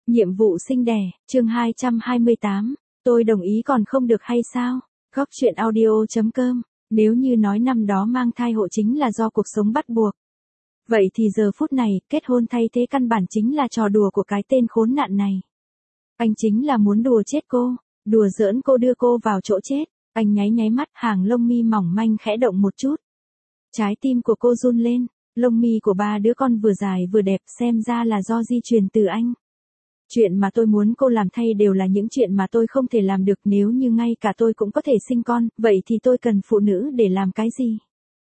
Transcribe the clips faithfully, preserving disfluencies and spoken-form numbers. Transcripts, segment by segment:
Nhiệm vụ sinh đẻ, chương hai trăm hai mươi tám, tôi đồng ý còn không được hay sao? Góc truyện audio.com, nếu như nói năm đó mang thai hộ chính là do cuộc sống bắt buộc. Vậy thì giờ phút này, kết hôn thay thế căn bản chính là trò đùa của cái tên khốn nạn này. Anh chính là muốn đùa chết cô, đùa giỡn cô đưa cô vào chỗ chết. Anh nháy nháy mắt, hàng lông mi mỏng manh khẽ động một chút. Trái tim của cô run lên, lông mi của ba đứa con vừa dài vừa đẹp, xem ra là do di truyền từ anh. Chuyện mà tôi muốn cô làm thay đều là những chuyện mà tôi không thể làm được, nếu như ngay cả tôi cũng có thể sinh con, vậy thì tôi cần phụ nữ để làm cái gì?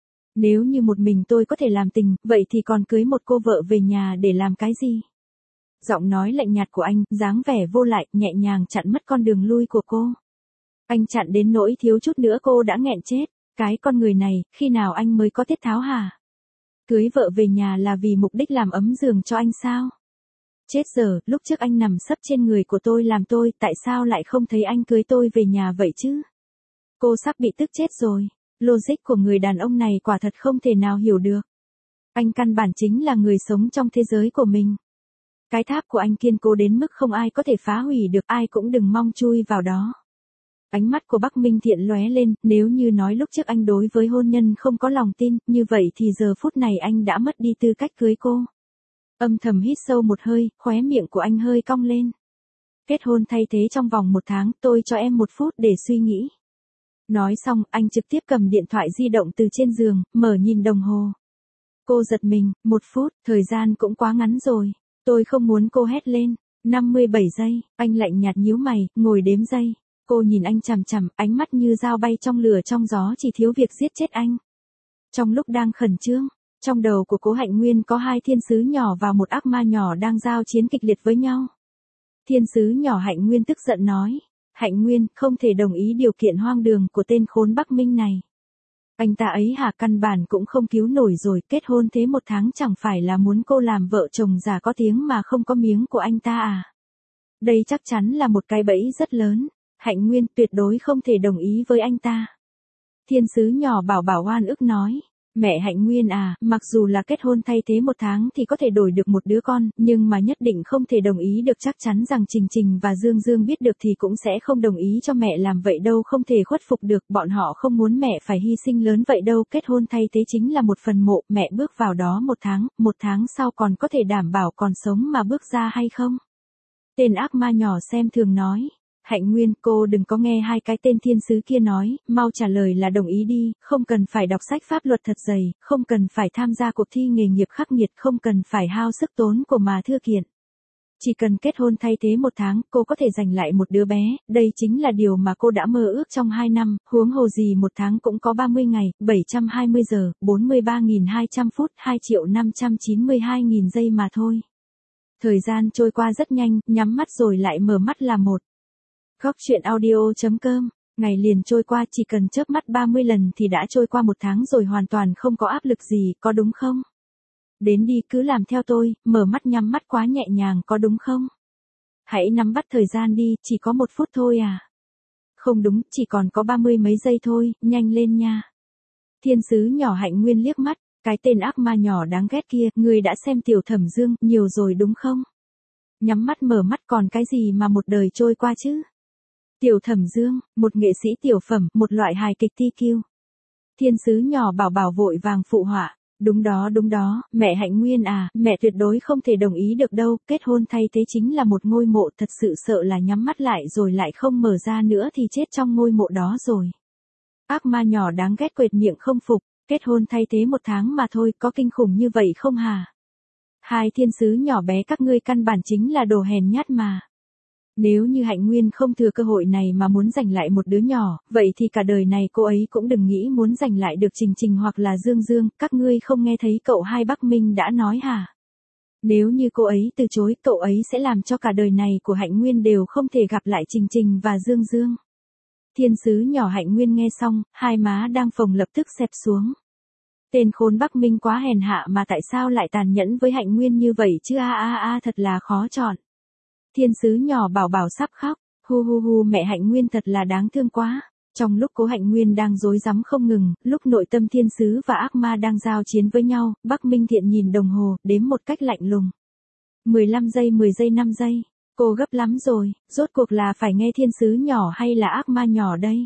Nếu như một mình tôi có thể làm tình, vậy thì còn cưới một cô vợ về nhà để làm cái gì? Giọng nói lạnh nhạt của anh, dáng vẻ vô lại, nhẹ nhàng chặn mất con đường lui của cô. Anh chặn đến nỗi thiếu chút nữa cô đã nghẹn chết. Cái con người này, khi nào anh mới có tiết tháo hả? Cưới vợ về nhà là vì mục đích làm ấm giường cho anh sao? Chết giờ, lúc trước anh nằm sấp trên người của tôi làm tôi, tại sao lại không thấy anh cưới tôi về nhà vậy chứ? Cô sắp bị tức chết rồi. Logic của người đàn ông này quả thật không thể nào hiểu được. Anh căn bản chính là người sống trong thế giới của mình. Cái tháp của anh kiên cố đến mức không ai có thể phá hủy được, ai cũng đừng mong chui vào đó. Ánh mắt của Bắc Minh Thiện lóe lên, nếu như nói lúc trước anh đối với hôn nhân không có lòng tin, như vậy thì giờ phút này anh đã mất đi tư cách cưới cô. Âm thầm hít sâu một hơi, khóe miệng của anh hơi cong lên. Kết hôn thay thế trong vòng một tháng, tôi cho em một phút để suy nghĩ. Nói xong, anh trực tiếp cầm điện thoại di động từ trên giường, mở nhìn đồng hồ. Cô giật mình, một phút, thời gian cũng quá ngắn rồi. Tôi không muốn cô hét lên. năm mươi bảy giây, anh lạnh nhạt nhíu mày, ngồi đếm giây. Cô nhìn anh chằm chằm, ánh mắt như dao bay trong lửa trong gió, chỉ thiếu việc giết chết anh. Trong lúc đang khẩn trương, trong đầu của Cố Hạnh Nguyên có hai thiên sứ nhỏ và một ác ma nhỏ đang giao chiến kịch liệt với nhau. Thiên sứ nhỏ Hạnh Nguyên tức giận nói, Hạnh Nguyên, không thể đồng ý điều kiện hoang đường của tên khốn Bắc Minh này. Anh ta ấy hả, căn bản cũng không cứu nổi rồi, kết hôn thế một tháng chẳng phải là muốn cô làm vợ chồng già có tiếng mà không có miếng của anh ta à? Đây chắc chắn là một cái bẫy rất lớn. Hạnh Nguyên tuyệt đối không thể đồng ý với anh ta. Thiên sứ nhỏ Bảo Bảo oan ức nói, mẹ Hạnh Nguyên à, mặc dù là kết hôn thay thế một tháng thì có thể đổi được một đứa con, nhưng mà nhất định không thể đồng ý được, chắc chắn rằng Trình Trình và Dương Dương biết được thì cũng sẽ không đồng ý cho mẹ làm vậy đâu, không thể khuất phục được, bọn họ không muốn mẹ phải hy sinh lớn vậy đâu, kết hôn thay thế chính là một phần mộ, mẹ bước vào đó một tháng, một tháng sau còn có thể đảm bảo còn sống mà bước ra hay không? Tên ác ma nhỏ xem thường nói. Hạnh Nguyên, cô đừng có nghe hai cái tên thiên sứ kia nói, mau trả lời là đồng ý đi, không cần phải đọc sách pháp luật thật dày, không cần phải tham gia cuộc thi nghề nghiệp khắc nghiệt, không cần phải hao sức tốn của mà thư kiện. Chỉ cần kết hôn thay thế một tháng, cô có thể giành lại một đứa bé, đây chính là điều mà cô đã mơ ước trong hai năm, huống hồ gì một tháng cũng có ba mươi ngày, bảy trăm hai mươi giờ, bốn mươi ba nghìn hai trăm phút, hai triệu năm trăm chín mươi hai nghìn giây mà thôi. Thời gian trôi qua rất nhanh, nhắm mắt rồi lại mở mắt là một. Góc truyện audio.com, ngày liền trôi qua, chỉ cần chớp mắt ba mươi lần thì đã trôi qua một tháng rồi, hoàn toàn không có áp lực gì, có đúng không? Đến đi, cứ làm theo tôi, mở mắt nhắm mắt quá nhẹ nhàng, có đúng không? Hãy nắm bắt thời gian đi, chỉ có một phút thôi à? Không đúng, chỉ còn có ba mươi mấy giây thôi, nhanh lên nha. Thiên sứ nhỏ Hạnh Nguyên liếc mắt, cái tên ác ma nhỏ đáng ghét kia, người đã xem Tiểu Thẩm Dương nhiều rồi đúng không? Nhắm mắt mở mắt còn cái gì mà một đời trôi qua chứ? Tiểu Thẩm Dương, một nghệ sĩ tiểu phẩm, một loại hài kịch ti kiu. Thiên sứ nhỏ Bảo Bảo vội vàng phụ họa, đúng đó đúng đó, mẹ Hạnh Nguyên à, mẹ tuyệt đối không thể đồng ý được đâu, kết hôn thay thế chính là một ngôi mộ, thật sự sợ là nhắm mắt lại rồi lại không mở ra nữa thì chết trong ngôi mộ đó rồi. Ác ma nhỏ đáng ghét quệt miệng không phục, kết hôn thay thế một tháng mà thôi, có kinh khủng như vậy không hả? Hai thiên sứ nhỏ bé các ngươi căn bản chính là đồ hèn nhát mà. Nếu như Hạnh Nguyên không thừa cơ hội này mà muốn giành lại một đứa nhỏ, vậy thì cả đời này cô ấy cũng đừng nghĩ muốn giành lại được Trình Trình hoặc là Dương Dương, các ngươi không nghe thấy cậu hai Bắc Minh đã nói hả? Nếu như cô ấy từ chối, cậu ấy sẽ làm cho cả đời này của Hạnh Nguyên đều không thể gặp lại Trình Trình và Dương Dương. Thiên sứ nhỏ Hạnh Nguyên nghe xong, hai má đang phồng lập tức xẹp xuống. Tên khốn Bắc Minh quá hèn hạ mà tại sao lại tàn nhẫn với Hạnh Nguyên như vậy chứ, a a a thật là khó chọn. Thiên sứ nhỏ Bảo Bảo sắp khóc, hu hu hu, mẹ Hạnh Nguyên thật là đáng thương quá. Trong lúc Cố Hạnh Nguyên đang rối rắm không ngừng, lúc nội tâm thiên sứ và ác ma đang giao chiến với nhau, Bắc Minh Thiện nhìn đồng hồ, đếm một cách lạnh lùng. mười lăm giây, mười giây, năm giây. Cô gấp lắm rồi, rốt cuộc là phải nghe thiên sứ nhỏ hay là ác ma nhỏ đây?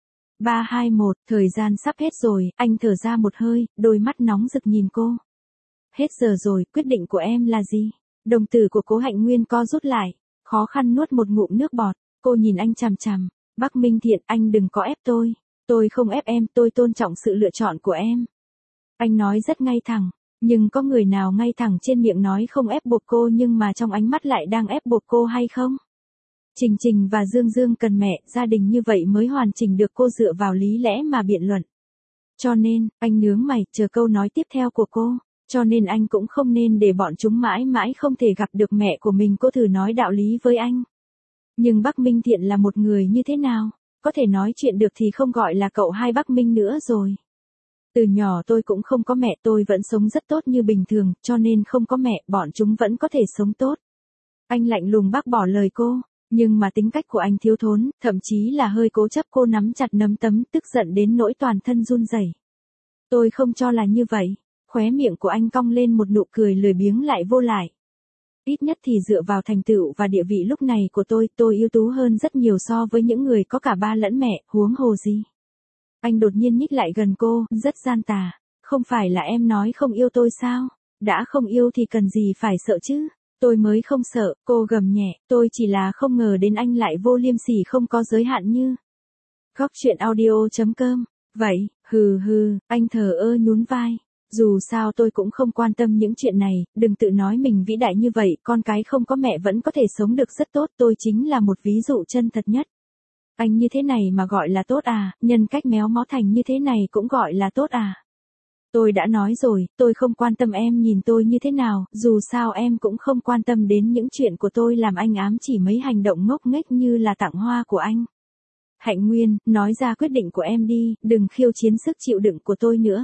ba hai một, thời gian sắp hết rồi, anh thở ra một hơi, đôi mắt nóng rực nhìn cô. Hết giờ rồi, quyết định của em là gì? Đồng tử của Cố Hạnh Nguyên co rút lại, khó khăn nuốt một ngụm nước bọt, cô nhìn anh chằm chằm. Bắc Minh Thiện, anh đừng có ép tôi. Tôi không ép em, tôi tôn trọng sự lựa chọn của em. Anh nói rất ngay thẳng, nhưng có người nào ngay thẳng trên miệng nói không ép buộc cô nhưng mà trong ánh mắt lại đang ép buộc cô hay không? Trình Trình và Dương Dương cần mẹ, gia đình như vậy mới hoàn chỉnh được, cô dựa vào lý lẽ mà biện luận. Cho nên, anh nhướng mày, chờ câu nói tiếp theo của cô. Cho nên anh cũng không nên để bọn chúng mãi mãi không thể gặp được mẹ của mình, cô thử nói đạo lý với anh. Nhưng Bắc Minh Thiện là một người như thế nào? Có thể nói chuyện được thì không gọi là cậu hai Bắc Minh nữa rồi. Từ nhỏ tôi cũng không có mẹ, tôi vẫn sống rất tốt như bình thường, cho nên không có mẹ, bọn chúng vẫn có thể sống tốt. Anh lạnh lùng bác bỏ lời cô, nhưng mà tính cách của anh thiếu thốn, thậm chí là hơi cố chấp. Cô nắm chặt nắm tấm, tức giận đến nỗi toàn thân run rẩy. Tôi không cho là như vậy. Khóe miệng của anh cong lên một nụ cười lười biếng lại vô lại. Ít nhất thì dựa vào thành tựu và địa vị lúc này của tôi, tôi ưu tú hơn rất nhiều so với những người có cả ba lẫn mẹ, huống hồ gì. Anh đột nhiên nhích lại gần cô, rất gian tà. Không phải là em nói không yêu tôi sao? Đã không yêu thì cần gì phải sợ chứ? Tôi mới không sợ, cô gầm nhẹ, tôi chỉ là không ngờ đến anh lại vô liêm sỉ không có giới hạn như. Góc truyện audio chấm com. Vậy, hừ hừ, anh thờ ơ nhún vai. Dù sao tôi cũng không quan tâm những chuyện này, đừng tự nói mình vĩ đại như vậy, con cái không có mẹ vẫn có thể sống được rất tốt, tôi chính là một ví dụ chân thật nhất. Anh như thế này mà gọi là tốt à, nhân cách méo mó thành như thế này cũng gọi là tốt à. Tôi đã nói rồi, tôi không quan tâm em nhìn tôi như thế nào, dù sao em cũng không quan tâm đến những chuyện của tôi làm anh ám chỉ mấy hành động ngốc nghếch như là tặng hoa của anh. Hạnh Nguyên, nói ra quyết định của em đi, đừng khiêu chiến sức chịu đựng của tôi nữa.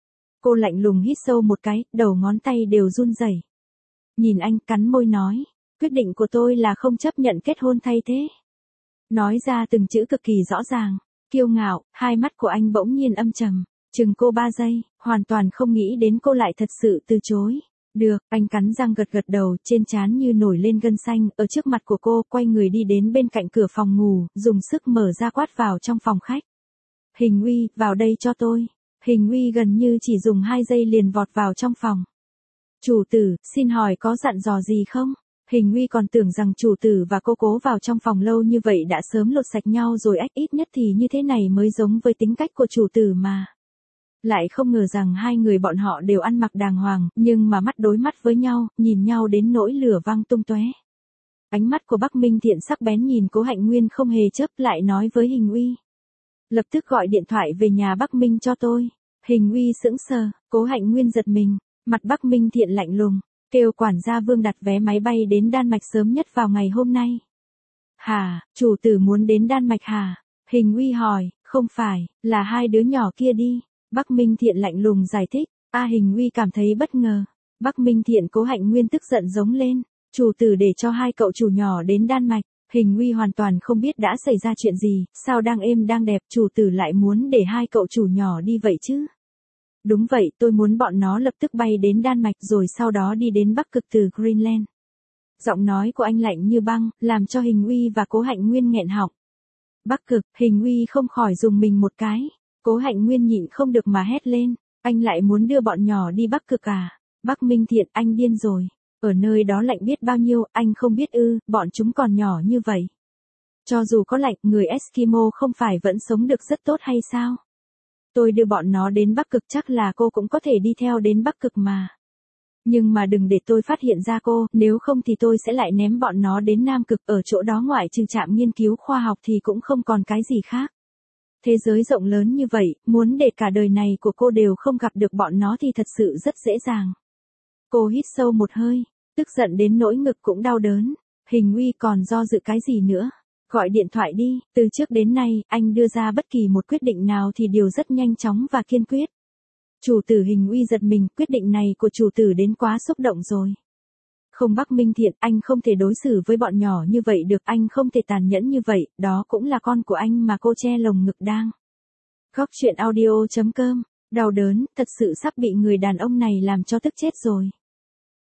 Cô lạnh lùng hít sâu một cái, đầu ngón tay đều run rẩy. Nhìn anh cắn môi nói, quyết định của tôi là không chấp nhận kết hôn thay thế. Nói ra từng chữ cực kỳ rõ ràng, kiêu ngạo, hai mắt của anh bỗng nhiên âm trầm, chừng cô ba giây, hoàn toàn không nghĩ đến cô lại thật sự từ chối. Được, anh cắn răng gật gật đầu, trên trán như nổi lên gân xanh, ở trước mặt của cô, quay người đi đến bên cạnh cửa phòng ngủ, dùng sức mở ra quát vào trong phòng khách. Hình Uy, vào đây cho tôi. Hình Uy gần như chỉ dùng hai giây liền vọt vào trong phòng. Chủ tử, xin hỏi có dặn dò gì không? Hình Uy còn tưởng rằng chủ tử và cô cố vào trong phòng lâu như vậy đã sớm lột sạch nhau rồi, ách ít nhất thì như thế này mới giống với tính cách của chủ tử mà. Lại không ngờ rằng hai người bọn họ đều ăn mặc đàng hoàng, nhưng mà mắt đối mắt với nhau, nhìn nhau đến nỗi lửa văng tung tóe. Ánh mắt của Bắc Minh Thiện sắc bén nhìn Cố Hạnh Nguyên không hề chớp, lại nói với Hình Uy. Lập tức gọi điện thoại về nhà Bắc Minh cho tôi. Hình Uy sững sờ, Cố Hạnh Nguyên giật mình, mặt Bắc Minh Thiện lạnh lùng, kêu quản gia Vương đặt vé máy bay đến Đan Mạch sớm nhất vào ngày hôm nay. Hả, chủ tử muốn đến Đan Mạch hả? Hình Uy hỏi, không phải, là hai đứa nhỏ kia đi. Bắc Minh Thiện lạnh lùng giải thích, a Hình Uy cảm thấy bất ngờ. Bắc Minh Thiện Cố Hạnh Nguyên tức giận giống lên, chủ tử để cho hai cậu chủ nhỏ đến Đan Mạch. Hình Uy hoàn toàn không biết đã xảy ra chuyện gì, sao đang êm đang đẹp chủ tử lại muốn để hai cậu chủ nhỏ đi vậy chứ? Đúng vậy, tôi muốn bọn nó lập tức bay đến Đan Mạch rồi sau đó đi đến Bắc Cực từ Greenland. Giọng nói của anh lạnh như băng, làm cho Hình Uy và Cố Hạnh Nguyên nghẹn họng. Bắc Cực, Hình Uy không khỏi dùng mình một cái. Cố Hạnh Nguyên nhịn không được mà hét lên, anh lại muốn đưa bọn nhỏ đi Bắc Cực à? Bắc Minh Thiện, anh điên rồi. Ở nơi đó lạnh biết bao nhiêu, anh không biết ư, bọn chúng còn nhỏ như vậy. Cho dù có lạnh, người Eskimo không phải vẫn sống được rất tốt hay sao? Tôi đưa bọn nó đến Bắc Cực, chắc là cô cũng có thể đi theo đến Bắc Cực mà. Nhưng mà đừng để tôi phát hiện ra cô, nếu không thì tôi sẽ lại ném bọn nó đến Nam Cực, ở chỗ đó ngoại trừ trạm nghiên cứu khoa học thì cũng không còn cái gì khác. Thế giới rộng lớn như vậy, muốn để cả đời này của cô đều không gặp được bọn nó thì thật sự rất dễ dàng. Cô hít sâu một hơi, tức giận đến nỗi ngực cũng đau đớn. Hình Uy còn do dự cái gì nữa? Gọi điện thoại đi, từ trước đến nay, anh đưa ra bất kỳ một quyết định nào thì đều rất nhanh chóng và kiên quyết. Chủ tử Hình Uy giật mình, quyết định này của chủ tử đến quá xúc động rồi. Không Bắc Minh Thiện, anh không thể đối xử với bọn nhỏ như vậy được, anh không thể tàn nhẫn như vậy, đó cũng là con của anh mà cô che lồng ngực đang. Góc truyện audio chấm com, đau đớn, thật sự sắp bị người đàn ông này làm cho tức chết rồi.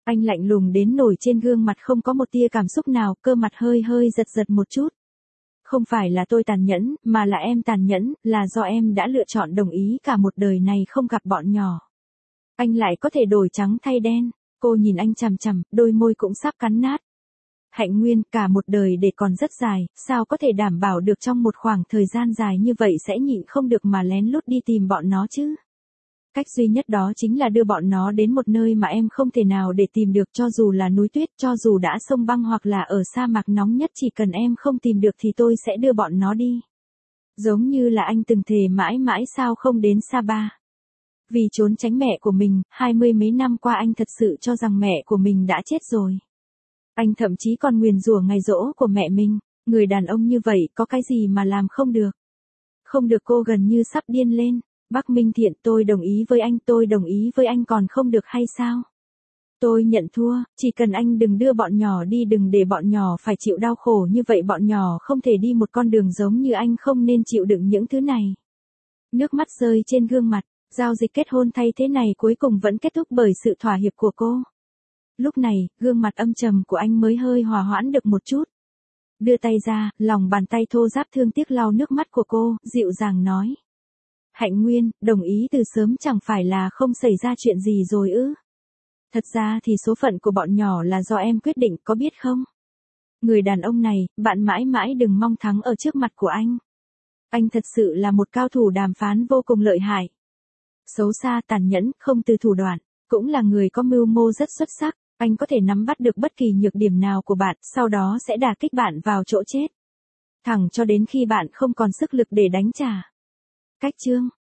Anh lạnh lùng đến nổi trên gương mặt không có một tia cảm xúc nào, cơ mặt hơi hơi giật giật một chút. Không phải là tôi tàn nhẫn, mà là em tàn nhẫn, là do em đã lựa chọn đồng ý cả một đời này không gặp bọn nhỏ. Anh lại có thể đổi trắng thay đen. Cô nhìn anh chằm chằm, đôi môi cũng sắp cắn nát. Hạnh Nguyên, cả một đời để còn rất dài, sao có thể đảm bảo được trong một khoảng thời gian dài như vậy sẽ nhịn không được mà lén lút đi tìm bọn nó chứ? Cách duy nhất đó chính là đưa bọn nó đến một nơi mà em không thể nào để tìm được, cho dù là núi tuyết, cho dù đã sông băng hoặc là ở sa mạc nóng nhất, chỉ cần em không tìm được thì tôi sẽ đưa bọn nó đi. Giống như là anh từng thề mãi mãi sao không đến Sapa. Vì trốn tránh mẹ của mình, hai mươi mấy năm qua anh thật sự cho rằng mẹ của mình đã chết rồi. Anh thậm chí còn nguyền rủa ngày giỗ của mẹ mình. Người đàn ông như vậy có cái gì mà làm không được? Không được, cô gần như sắp điên lên. Bắc Minh Thiện, tôi đồng ý với anh, tôi đồng ý với anh còn không được hay sao? Tôi nhận thua, chỉ cần anh đừng đưa bọn nhỏ đi, đừng để bọn nhỏ phải chịu đau khổ như vậy, bọn nhỏ không thể đi một con đường giống như anh, không nên chịu đựng những thứ này. Nước mắt rơi trên gương mặt, giao dịch kết hôn thay thế này cuối cùng vẫn kết thúc bởi sự thỏa hiệp của cô. Lúc này, gương mặt âm trầm của anh mới hơi hòa hoãn được một chút. Đưa tay ra, lòng bàn tay thô ráp thương tiếc lau nước mắt của cô, dịu dàng nói. Hạnh Nguyên, đồng ý từ sớm chẳng phải là không xảy ra chuyện gì rồi ư? Thật ra thì số phận của bọn nhỏ là do em quyết định, có biết không? Người đàn ông này, bạn mãi mãi đừng mong thắng ở trước mặt của anh. Anh thật sự là một cao thủ đàm phán vô cùng lợi hại. Xấu xa, tàn nhẫn, không từ thủ đoạn, cũng là người có mưu mô rất xuất sắc. Anh có thể nắm bắt được bất kỳ nhược điểm nào của bạn, sau đó sẽ đả kích bạn vào chỗ chết. Thẳng cho đến khi bạn không còn sức lực để đánh trả. Cách chương